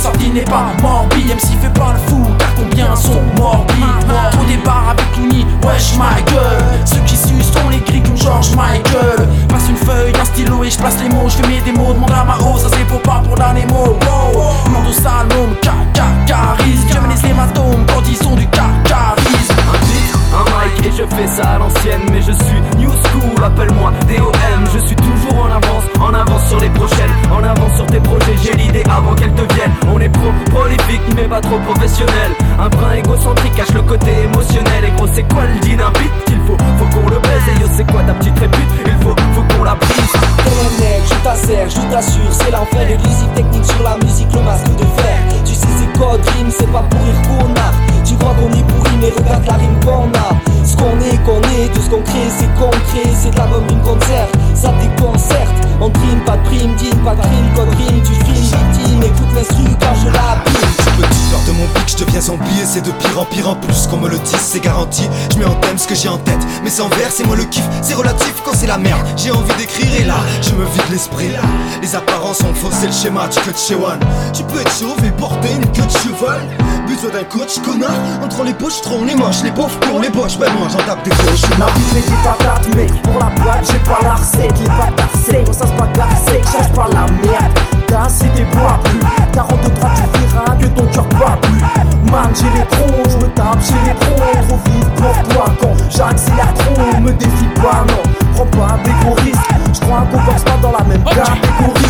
sorti n'est pas morbide. MC fait pas le fou car combien sont morbides. Trop débarre avec Looney, wesh my gueule. Ceux qui sucent on les grille comme George Michael. Passe une feuille, un stylo et je place les mots. Je fais mes démos, demande à Mao, ça c'est pour pas pour les mots. Nom de salon, charisme. J'aime les hématomes quand ils sont du charisme. Un mic et je fais ça à l'ancienne. Mais je suis new school, appelle-moi DOM. Je suis toujours en avance sur les prochaines. En avance sur tes projets, j'ai l'idée avant qu'elles deviennent. On est prolifique mais pas trop professionnel. Un brin égocentrique cache le côté émotionnel. Et gros c'est quoi le dynamite qu'il faut qu'on le baise. Et yo c'est quoi ta petite répute, il faut qu'on la brise. T'es le mec, je t'assère, je t'assure, c'est l'enfer. L'élusive technique sur la musique, le masque de fer. Tu sais c'est code rime, c'est pas pour rire connard. Tu crois qu'on est pourri mais regarde la rime qu'on a. Ce qu'on est, tout ce qu'on crée c'est concret. C'est de l'album d'une concert, ça déconcerte. On trime, pas de prime, dîne, pas de crime. Code rime, tu filmes, victime, écoute l'instru quand je la bime. Petit peur de mon pic, je deviens zombie et c'est de pire en plus. Qu'on me le dise, c'est garanti. Je mets en thème ce que j'ai en tête, mais sans vers, c'est moi le kiff. C'est relatif quand c'est la merde. J'ai envie d'écrire et là, je me vide l'esprit. Les apparences ont faussé le schéma du cut chez One. Tu peux être chauve et porter une queue de cheval. Besoin d'un coach, connard. Entre les poches, troncs, les manches, les pauvres pour les poches. Ben moi j'en tape des gauches. La vie fait des patates, mec. Pour la boîte, j'ai pas la recette. Les patates secs, on ça se bagarre sec. Change pas la merde. T'as si t'es bois plus. 43, tu verras que ton cœur bat plus. Man, j'ai les troncs, je me tape, j'ai les troncs. Trop vite pour toi quand j'accélère trop. Me défie pas, non. Prends pas des gros risques. Je crois qu'on pense pas dans la même catégorie.